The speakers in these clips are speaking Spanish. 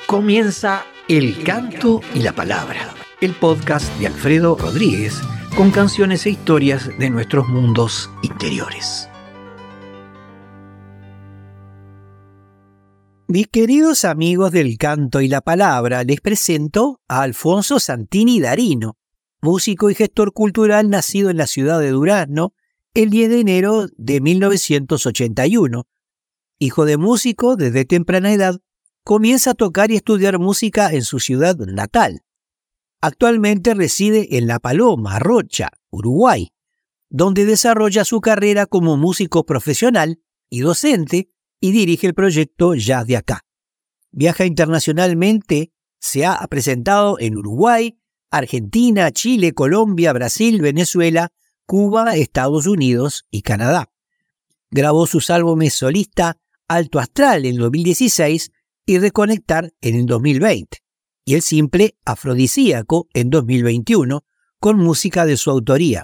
Comienza El Canto y la Palabra, el podcast de Alfredo Rodríguez con canciones e historias de nuestros mundos interiores. Mis queridos amigos del Canto y la Palabra, les presento a Alfonso Santini Darino, músico y gestor cultural nacido en la ciudad de Durazno el 10 de enero de 1981. Hijo de músico, desde temprana edad comienza a tocar y estudiar música en su ciudad natal. Actualmente reside en La Paloma, Rocha, Uruguay, donde desarrolla su carrera como músico profesional y docente y dirige el proyecto Jazz de Acá. Viaja internacionalmente, se ha presentado en Uruguay, Argentina, Chile, Colombia, Brasil, Venezuela, Cuba, Estados Unidos y Canadá. Grabó sus álbumes solista Alto Astral en 2016 y Reconectar en el 2020, y el simple Afrodisíaco en 2021, con música de su autoría.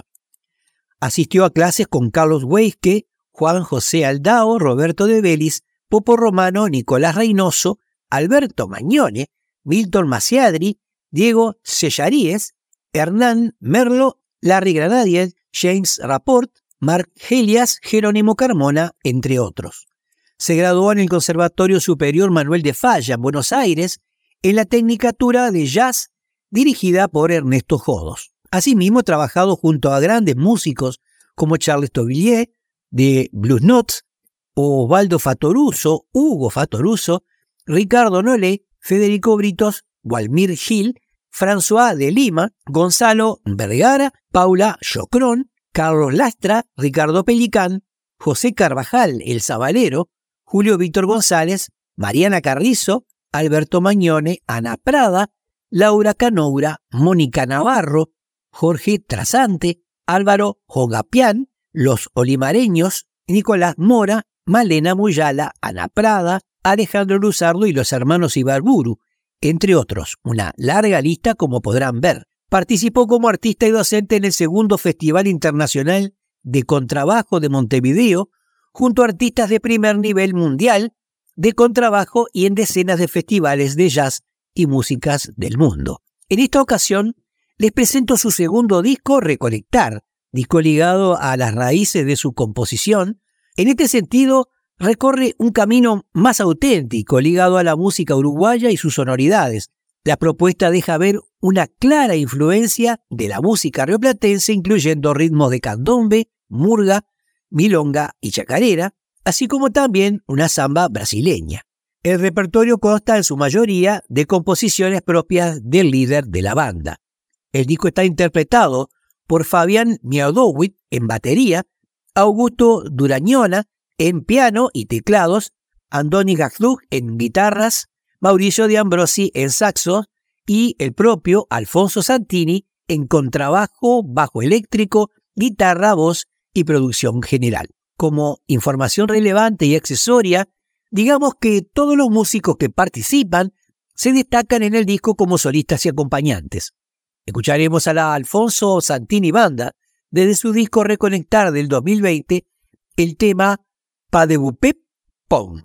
Asistió a clases con Carlos Weisque, Juan José Aldao, Roberto de Vélez, Popo Romano, Nicolás Reynoso, Alberto Magnone, Milton Masiadri, Diego Sellaríes, Hernán Merlo, Larry Granadier, James Rapport, Mark Helias, Jerónimo Carmona, entre otros. Se graduó en el Conservatorio Superior Manuel de Falla, en Buenos Aires, en la Tecnicatura de Jazz dirigida por Ernesto Jodos. Asimismo, ha trabajado junto a grandes músicos como Charles Tobillier, de Blues Notes, Osvaldo Fattoruso, Hugo Fattoruso, Ricardo Nolé, Federico Britos, Walmir Gil, François de Lima, Gonzalo Vergara, Paula Chocrón, Carlos Lastra, Ricardo Pelicán, José Carvajal, El Sabalero, Julio Víctor González, Mariana Carrizo, Alberto Magnone, Ana Prada, Laura Canoura, Mónica Navarro, Jorge Trasante, Álvaro Jogapián, Los Olimareños, Nicolás Mora, Malena Muyala, Ana Prada, Alejandro Luzardo y los hermanos Ibarburu, entre otros. Una larga lista, como podrán ver. Participó como artista y docente en el segundo Festival Internacional de Contrabajo de Montevideo, junto a artistas de primer nivel mundial de contrabajo y en decenas de festivales de jazz y músicas del mundo. En esta ocasión les presento su segundo disco, Reconectar, disco ligado a las raíces de su composición. En este sentido, recorre un camino más auténtico ligado a la música uruguaya y sus sonoridades. La propuesta deja ver una clara influencia de la música rioplatense, incluyendo ritmos de candombe, murga, milonga y chacarera, así como también una samba brasileña. El repertorio consta en su mayoría de composiciones propias del líder de la banda. El disco está interpretado por Fabián Miodowit en batería, Augusto Durañona en piano y teclados, Andoni Gazlug en guitarras, Mauricio de Ambrosi en saxo y el propio Alfonso Santini en contrabajo, bajo eléctrico, guitarra, voz y producción general. Como información relevante y accesoria, digamos que todos los músicos que participan se destacan en el disco como solistas y acompañantes. Escucharemos a la Alfonso Santini Banda desde su disco Reconectar del 2020, el tema Pa de Bupep Pon.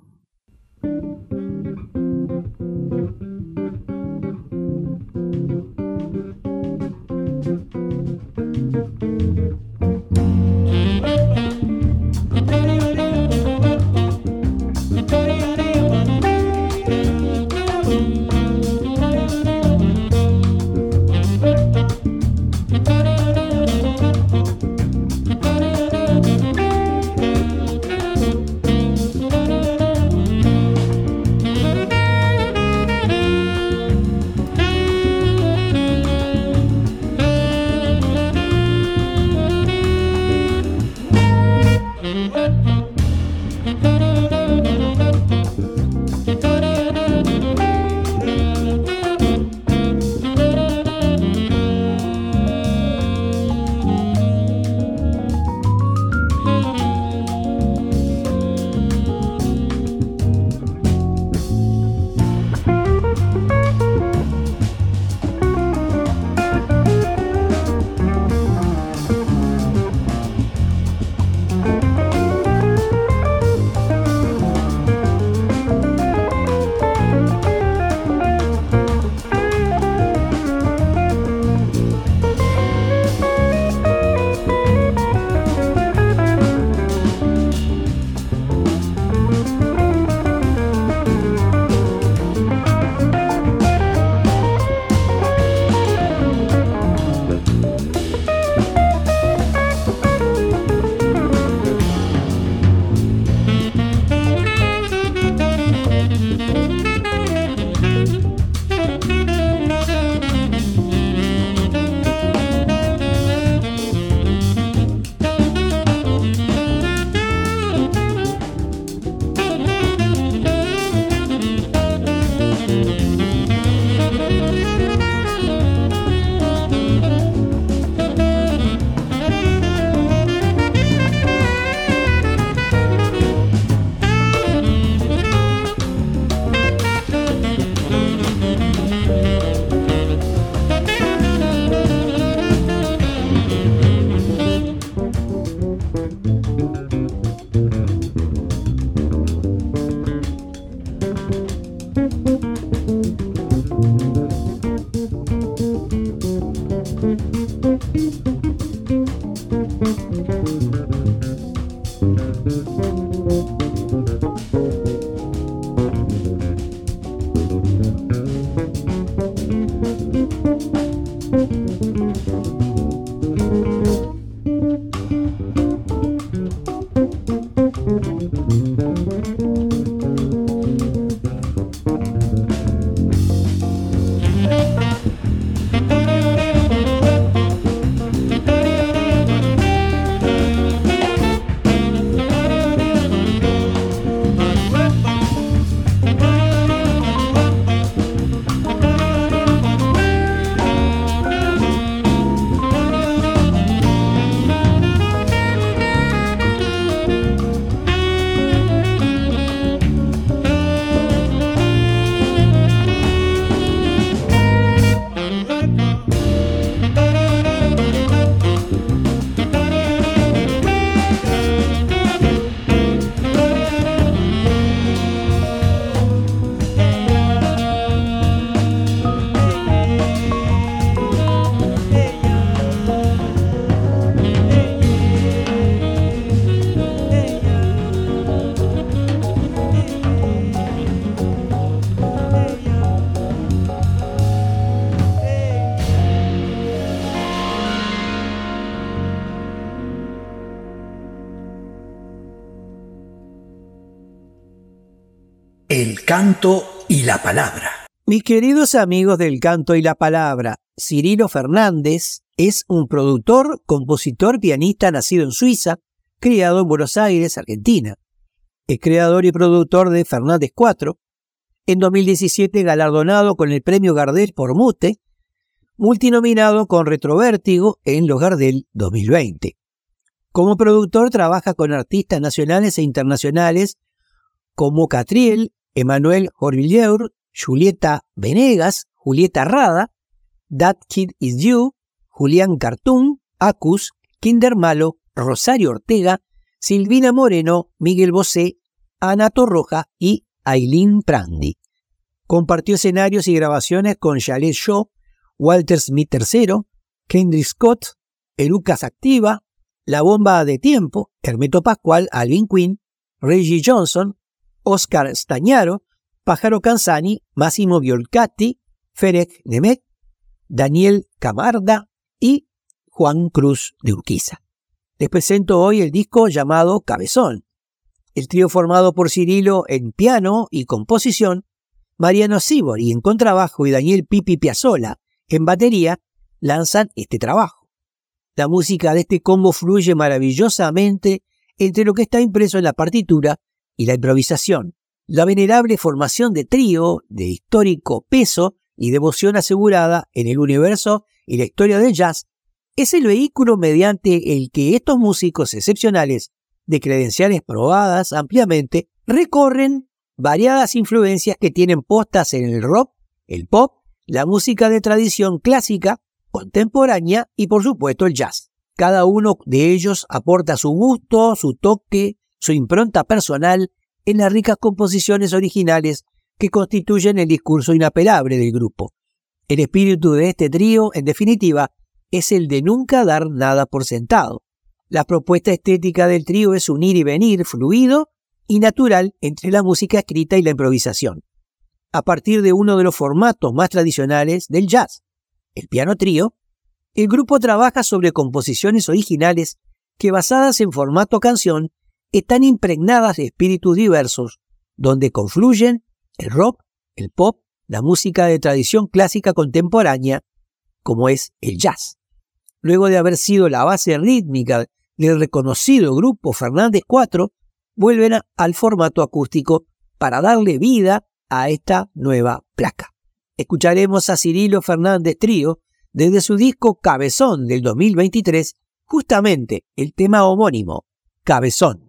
del canto y la palabra. Mis queridos amigos del canto y la palabra, Cirilo Fernández es un productor, compositor, pianista nacido en Suiza, criado en Buenos Aires, Argentina. Es creador y productor de Fernández 4. En 2017 galardonado con el premio Gardel por Mute, multinominado con Retrovértigo en los Gardel 2020. Como productor trabaja con artistas nacionales e internacionales como Catriel, Emmanuel Jorvilleur, Julieta Venegas, Julieta Rada, That Kid Is You, Julián Cartoon, Acus, Kinder Malo, Rosario Ortega, Silvina Moreno, Miguel Bosé, Ana Torroja y Aileen Prandi. Compartió escenarios y grabaciones con Chalet Shaw, Walter Smith III, Kendrick Scott, Erucas Activa, La Bomba de Tiempo, Hermeto Pascual, Alvin Queen, Reggie Johnson, Oscar Stañaro, Pájaro Canzani, Massimo Violcati, Ferek Nemeth, Daniel Camarda y Juan Cruz de Urquiza. Les presento hoy el disco llamado Cabezón. El trío formado por Cirilo en piano y composición, Mariano Sibori en contrabajo y Daniel Pipi Piazzolla en batería lanzan este trabajo. La música de este combo fluye maravillosamente entre lo que está impreso en la partitura y la improvisación. La venerable formación de trío de histórico peso y devoción asegurada en el universo y la historia del jazz es el vehículo mediante el que estos músicos excepcionales de credenciales probadas ampliamente recorren variadas influencias que tienen postas en el rock, el pop, la música de tradición clásica, contemporánea y por supuesto el jazz. Cada uno de ellos aporta su gusto, su toque, su impronta personal en las ricas composiciones originales que constituyen el discurso inapelable del grupo. El espíritu de este trío, en definitiva, es el de nunca dar nada por sentado. La propuesta estética del trío es un ir y venir fluido y natural entre la música escrita y la improvisación. A partir de uno de los formatos más tradicionales del jazz, el piano trío, el grupo trabaja sobre composiciones originales que, basadas en formato canción, están impregnadas de espíritus diversos, donde confluyen el rock, el pop, la música de tradición clásica contemporánea, como es el jazz. Luego de haber sido la base rítmica del reconocido grupo Fernández 4, vuelven al formato acústico para darle vida a esta nueva placa. Escucharemos a Cirilo Fernández Trío desde su disco Cabezón del 2023, justamente el tema homónimo, Cabezón.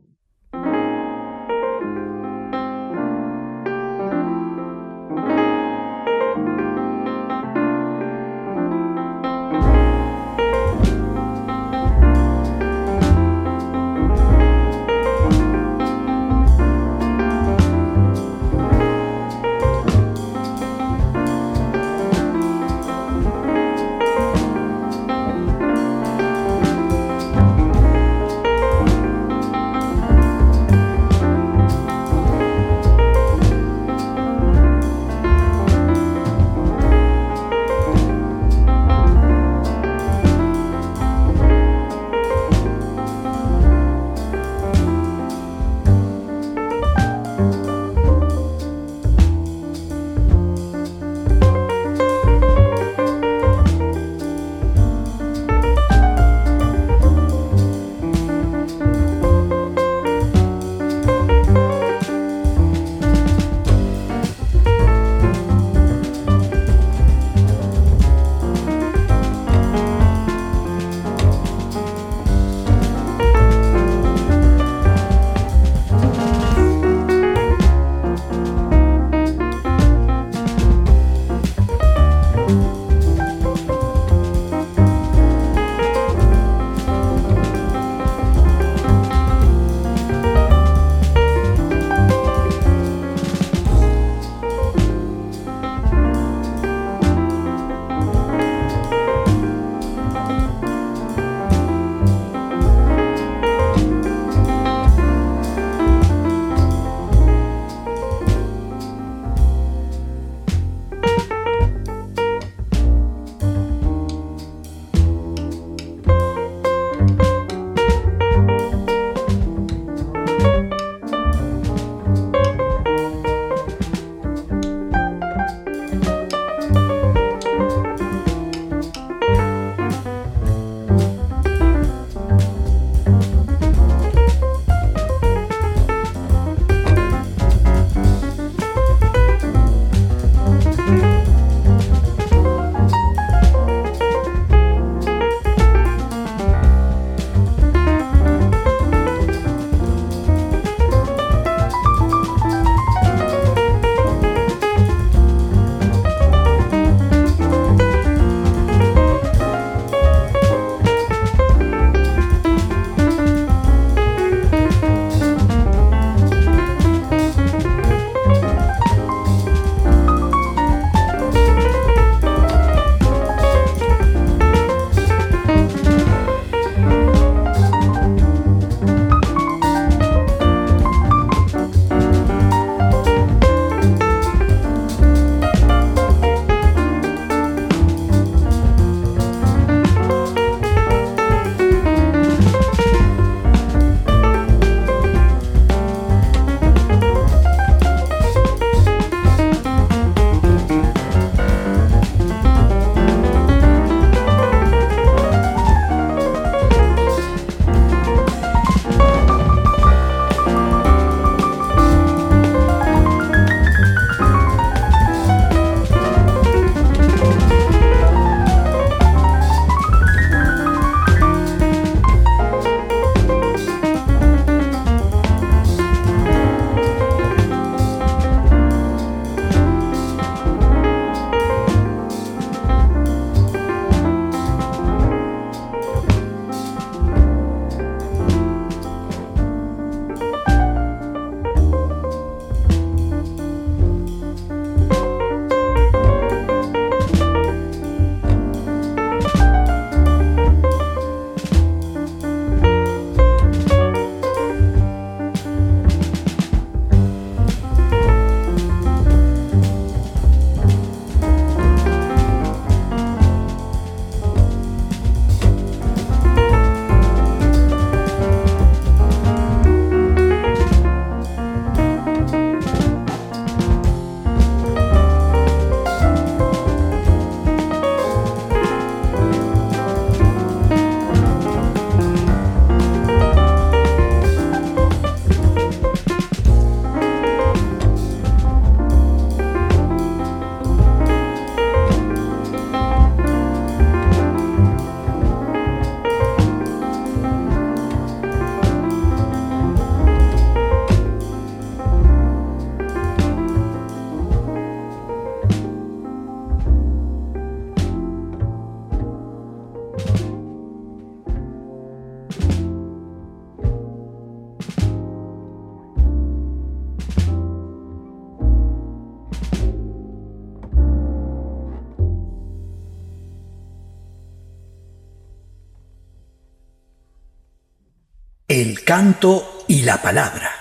El canto y la palabra.